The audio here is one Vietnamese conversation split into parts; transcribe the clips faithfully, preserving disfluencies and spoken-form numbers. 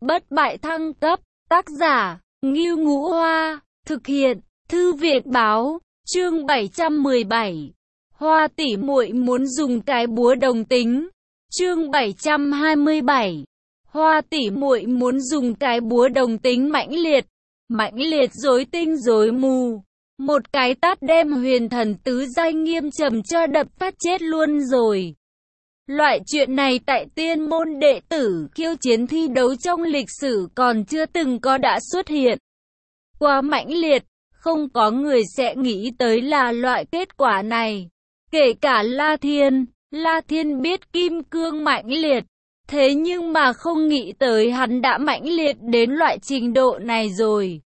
bất bại thăng cấp, tác giả, Ngưu Ngũ Hoa, thực hiện, Thư viện báo, chương bảy trăm mười bảy. Hoa tỷ muội muốn dùng cái búa đồng tính. Chương bảy trăm hai mươi bảy. Hoa tỷ muội muốn dùng cái búa đồng tính mãnh liệt, mãnh liệt rối tinh rối mù. Một cái tát đem huyền thần tứ giai Nghiêm Trầm cho đập phát chết luôn rồi. Loại chuyện này tại tiên môn đệ tử khiêu chiến thi đấu trong lịch sử còn chưa từng có đã xuất hiện. Quá mãnh liệt, không có người sẽ nghĩ tới là loại kết quả này. Kể cả La Thiên, La Thiên biết kim cương mãnh liệt, thế nhưng mà không nghĩ tới hắn đã mãnh liệt đến loại trình độ này rồi.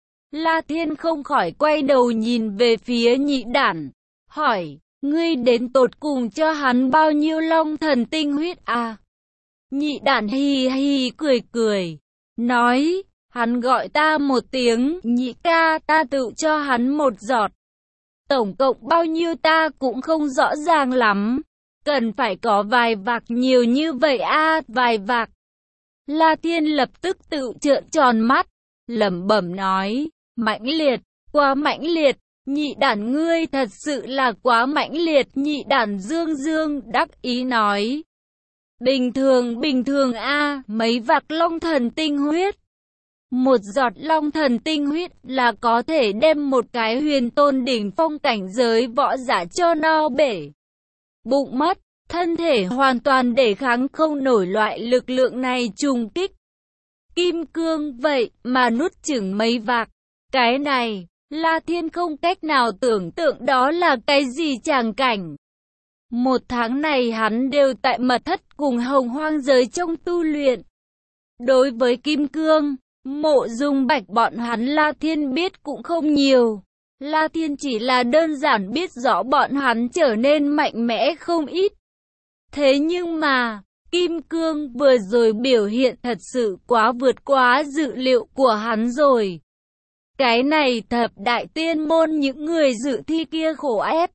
La Thiên không khỏi quay đầu nhìn về phía Nhị Đản, hỏi, ngươi đến tột cùng cho hắn bao nhiêu long thần tinh huyết à? Nhị Đản hì hì cười cười, nói, hắn gọi ta một tiếng, Nhị ca, ta tự cho hắn một giọt. Tổng cộng bao nhiêu ta cũng không rõ ràng lắm, cần phải có vài vạc nhiều như vậy a à, vài vạc. La Thiên lập tức tự trợn tròn mắt, lẩm bẩm nói, mãnh liệt, quá mãnh liệt, Nhị Đản ngươi thật sự là quá mãnh liệt. Nhị Đản dương dương đắc ý nói, bình thường bình thường a à, mấy vạc long thần tinh huyết. Một giọt long thần tinh huyết là có thể đem một cái huyền tôn đỉnh phong cảnh giới võ giả cho no bể bụng mất, thân thể hoàn toàn để kháng không nổi loại lực lượng này trùng kích. Kim cương vậy mà nuốt chửng mấy vạc, cái này, La Thiên không cách nào tưởng tượng đó là cái gì tràng cảnh. Một tháng này hắn đều tại mật thất cùng Hồng Hoang giới trong tu luyện. Đối với kim cương, Mộ Dung Bạch bọn hắn La Thiên biết cũng không nhiều. La Thiên chỉ là đơn giản biết rõ bọn hắn trở nên mạnh mẽ không ít. Thế nhưng mà, kim cương vừa rồi biểu hiện thật sự quá vượt quá dự liệu của hắn rồi. Cái này thập đại tiên môn những người dự thi kia khổ ép.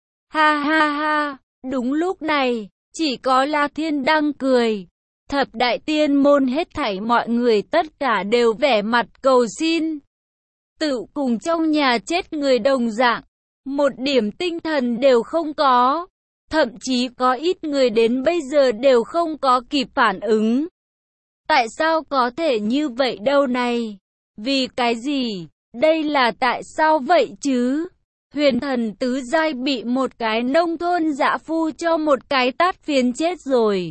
Ha ha ha, đúng lúc này, chỉ có La Thiên đang cười. Thập đại tiên môn hết thảy mọi người tất cả đều vẻ mặt cầu xin. Tự cùng trong nhà chết người đồng dạng, một điểm tinh thần đều không có. Thậm chí có ít người đến bây giờ đều không có kịp phản ứng. Tại sao có thể như vậy đâu này? Vì cái gì? Đây là tại sao vậy chứ? Huyền thần tứ giai bị một cái nông thôn dã phu cho một cái tát phiến chết rồi.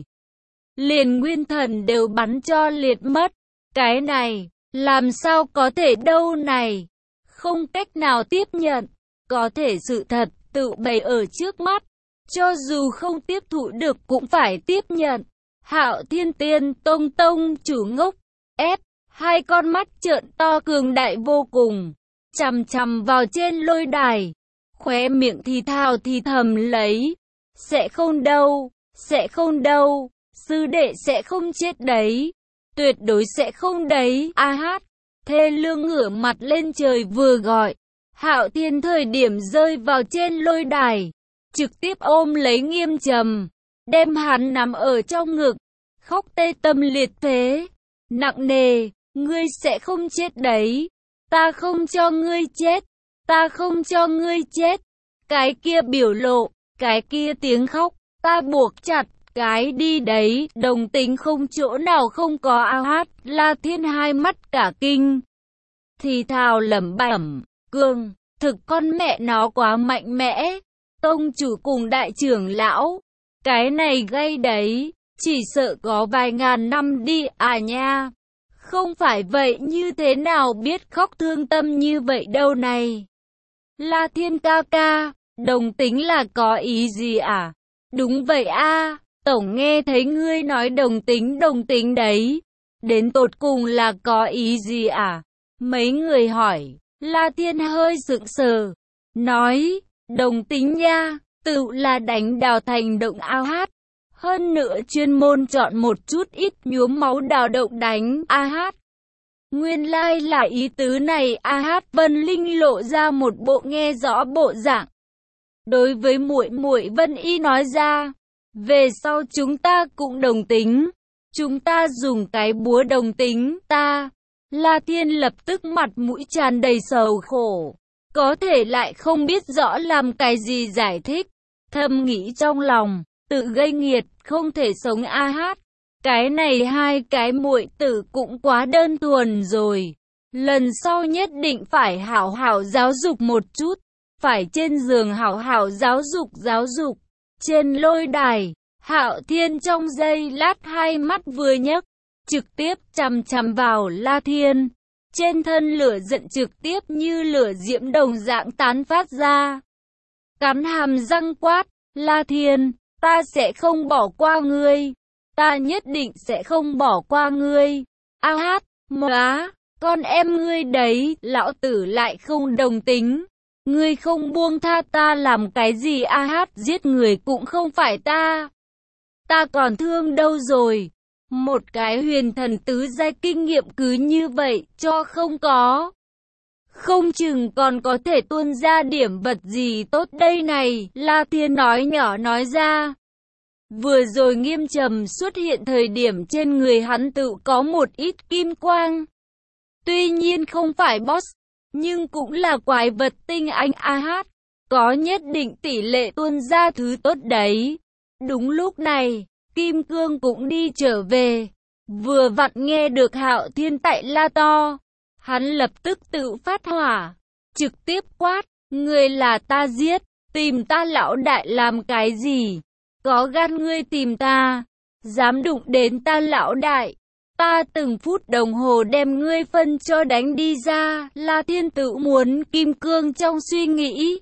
Liền nguyên thần đều bắn cho liệt mất. Cái này, làm sao có thể đâu này? Không cách nào tiếp nhận. Có thể sự thật tự bày ở trước mắt. Cho dù không tiếp thụ được cũng phải tiếp nhận. Hạo Thiên Tiên Tông Tông chủ ngốc, ép, hai con mắt trợn to cường đại vô cùng, chằm chằm vào trên lôi đài, khóe miệng thì thào thì thầm lấy, sẽ không đâu, sẽ không đâu, sư đệ sẽ không chết đấy, tuyệt đối sẽ không đấy, a hát, thê lương ngửa mặt lên trời vừa gọi, Hạo Thiên thời điểm rơi vào trên lôi đài, trực tiếp ôm lấy Nghiêm Trầm, đem hắn nằm ở trong ngực, khóc tê tâm liệt phế, nặng nề, ngươi sẽ không chết đấy, ta không cho ngươi chết, ta không cho ngươi chết, cái kia biểu lộ, cái kia tiếng khóc, ta buộc chặt, cái đi đấy, đồng tính không chỗ nào không có a hát, La Thiên hai mắt cả kinh, thì thào lẩm bẩm, cương, thực con mẹ nó quá mạnh mẽ. Tông chủ cùng đại trưởng lão, cái này gây đấy, chỉ sợ có vài ngàn năm đi à nha. Không phải vậy như thế nào biết khóc thương tâm như vậy đâu này. La Thiên ca ca, đồng tính là có ý gì à? Đúng vậy a, tổng nghe thấy ngươi nói đồng tính đồng tính đấy. Đến tột cùng là có ý gì à? Mấy người hỏi, La Thiên hơi sững sờ, nói, đồng tính nha, tự là đánh đào thành động a hát. Hơn nữa chuyên môn chọn một chút ít nhuốm máu đào động đánh a hát. Nguyên lai là ý tứ này a hát. Vân Linh lộ ra một bộ nghe rõ bộ dạng. Đối với muội muội Vân Y nói ra, về sau chúng ta cũng đồng tính. chúng ta dùng cái búa đồng tính, ta. La Thiên lập tức mặt mũi tràn đầy sầu khổ, có thể lại không biết rõ làm cái gì giải thích, thầm nghĩ trong lòng, tự gây nghiệt, không thể sống a hát. Cái này hai cái muội tử cũng quá đơn thuần rồi. Lần sau nhất định phải hảo hảo giáo dục một chút, phải trên giường hảo hảo giáo dục giáo dục. Trên lôi đài, Hạo Thiên trong giây lát hai mắt vừa nhấc, trực tiếp chằm chằm vào La Thiên. Trên thân lửa giận trực tiếp như lửa diễm đồng dạng tán phát ra. Cắn hàm răng quát, La Thiên, ta sẽ không bỏ qua ngươi. Ta nhất định sẽ không bỏ qua ngươi. A hát, móa, con em ngươi đấy, lão tử lại không đồng tính. Ngươi không buông tha ta làm cái gì a hát, giết người cũng không phải ta. Ta còn thương đâu rồi. Một cái huyền thần tứ giai kinh nghiệm cứ như vậy, cho không có. Không chừng còn có thể tuôn ra điểm vật gì tốt đây này, La Thiên nói nhỏ nói ra. Vừa rồi Nghiêm Trầm xuất hiện thời điểm trên người hắn tự có một ít kim quang. Tuy nhiên không phải boss, nhưng cũng là quái vật tinh anh a hát, có nhất định tỷ lệ tuôn ra thứ tốt đấy. Đúng lúc này, Kim Cương cũng đi trở về, vừa vặn nghe được Hạo Thiên tại la to, hắn lập tức tự phát hỏa, trực tiếp quát, ngươi là ta giết, tìm ta lão đại làm cái gì? Có gan ngươi tìm ta, dám đụng đến ta lão đại, ta từng phút đồng hồ đem ngươi phân cho đánh đi ra. La Thiên tự muốn Kim Cương trong suy nghĩ.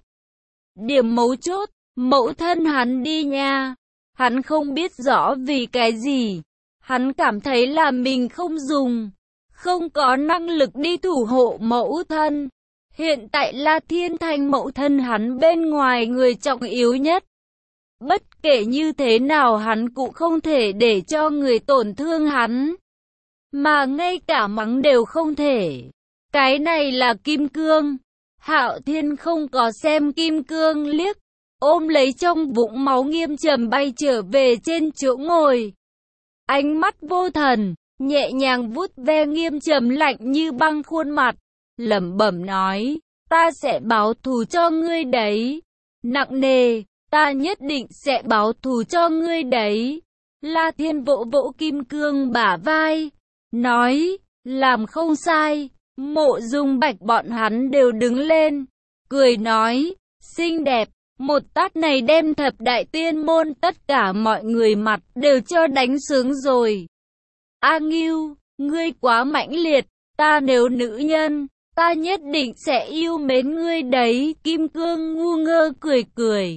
Điểm mấu chốt, mẫu thân hắn đi nha. Hắn không biết rõ vì cái gì. Hắn cảm thấy là mình không dùng, không có năng lực đi thủ hộ mẫu thân. Hiện tại La Thiên thành mẫu thân hắn bên ngoài người trọng yếu nhất. Bất kể như thế nào hắn cũng không thể để cho người tổn thương hắn. Mà ngay cả mắng đều không thể. Cái này là Kim Cương. Hạo Thiên không có xem Kim Cương liếc, ôm lấy trong vũng máu Nghiêm Trầm bay trở về trên chỗ ngồi. Ánh mắt vô thần, nhẹ nhàng vuốt ve Nghiêm Trầm lạnh như băng khuôn mặt, lẩm bẩm nói, ta sẽ báo thù cho ngươi đấy. Nặng nề, ta nhất định sẽ báo thù cho ngươi đấy. La Thiên vỗ vỗ Kim Cương bả vai, nói, làm không sai. Mộ Dung Bạch bọn hắn đều đứng lên, cười nói, xinh đẹp. Một tát này đem thập đại tiên môn tất cả mọi người mặt đều cho đánh sướng rồi. A Ngưu, ngươi quá mãnh liệt, ta nếu nữ nhân, ta nhất định sẽ yêu mến ngươi đấy. Kim Cương ngu ngơ cười cười,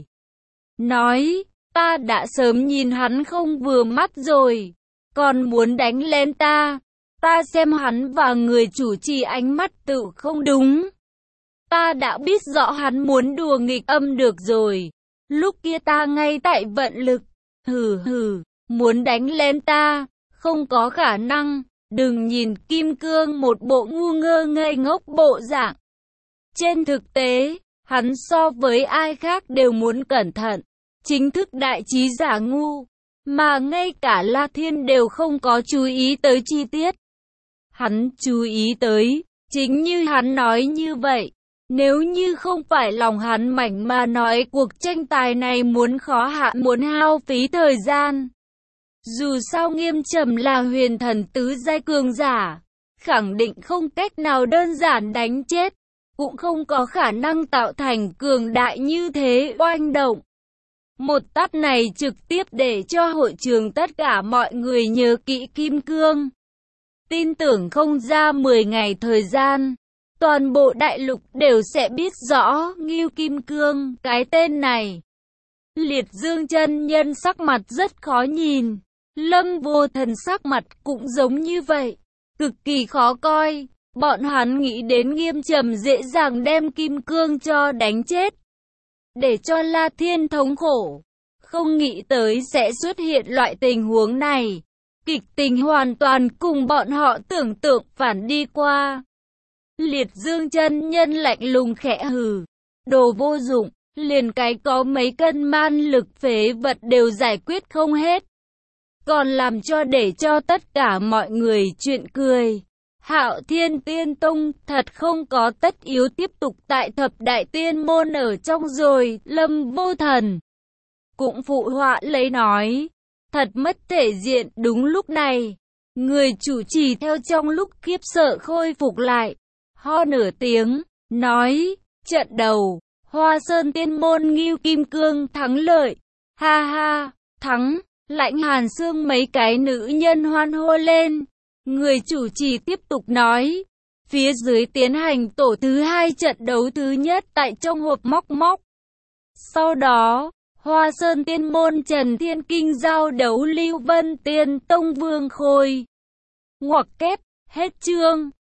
nói, ta đã sớm nhìn hắn không vừa mắt rồi, còn muốn đánh lên ta. Ta xem hắn và người chủ trì ánh mắt tự không đúng. Ta đã biết rõ hắn muốn đùa nghịch âm được rồi. Lúc kia ta ngay tại vận lực. Hừ hừ, muốn đánh lên ta, không có khả năng. Đừng nhìn Kim Cương một bộ ngu ngơ ngây ngốc bộ dạng. Trên thực tế, hắn so với ai khác đều muốn cẩn thận. Chính thức đại trí giả ngu. Mà ngay cả La Thiên đều không có chú ý tới chi tiết. Hắn chú ý tới, chính như hắn nói như vậy. Nếu như không phải lòng hắn mảnh mà nói cuộc tranh tài này muốn khó hạ, muốn hao phí thời gian. Dù sao Nghiêm Trầm là huyền thần tứ giai cường giả, khẳng định không cách nào đơn giản đánh chết, cũng không có khả năng tạo thành cường đại như thế oanh động. Một tát này trực tiếp để cho hội trường tất cả mọi người nhớ kỹ Kim Cương. Tin tưởng không ra mười ngày thời gian, toàn bộ đại lục đều sẽ biết rõ Ngưu Kim Cương, cái tên này. Liệt Dương chân nhân sắc mặt rất khó nhìn, Lâm Vô Thần sắc mặt cũng giống như vậy, cực kỳ khó coi. Bọn hắn nghĩ đến Nghiêm Trầm dễ dàng đem Kim Cương cho đánh chết, để cho La Thiên thống khổ. Không nghĩ tới sẽ xuất hiện loại tình huống này. Kịch tình hoàn toàn cùng bọn họ tưởng tượng phản đi qua. Liệt Dương chân nhân lạnh lùng khẽ hừ, đồ vô dụng, liền cái có mấy cân man lực phế vật đều giải quyết không hết. còn làm cho để cho tất cả mọi người chuyện cười. Hạo Thiên Tiên Tông thật không có tất yếu tiếp tục tại thập đại tiên môn ở trong rồi, Lâm Vô Thần cũng phụ họa lấy nói, thật mất thể diện. Đúng lúc này, người chủ trì theo trong lúc khiếp sợ khôi phục lại, ho nửa tiếng, nói, trận đầu, Hoa Sơn Tiên Môn Ngưu Kim Cương thắng lợi, ha ha, thắng. Lãnh Hàn Xương mấy cái nữ nhân hoan hô lên. Người chủ trì tiếp tục nói, phía dưới tiến hành tổ thứ hai trận đấu thứ nhất tại trong hộp móc móc. Sau đó, Hoa Sơn Tiên Môn Trần Thiên Kinh giao đấu Lưu Vân Tiên Tông Vương Khôi. Ngoặc kép, hết chương.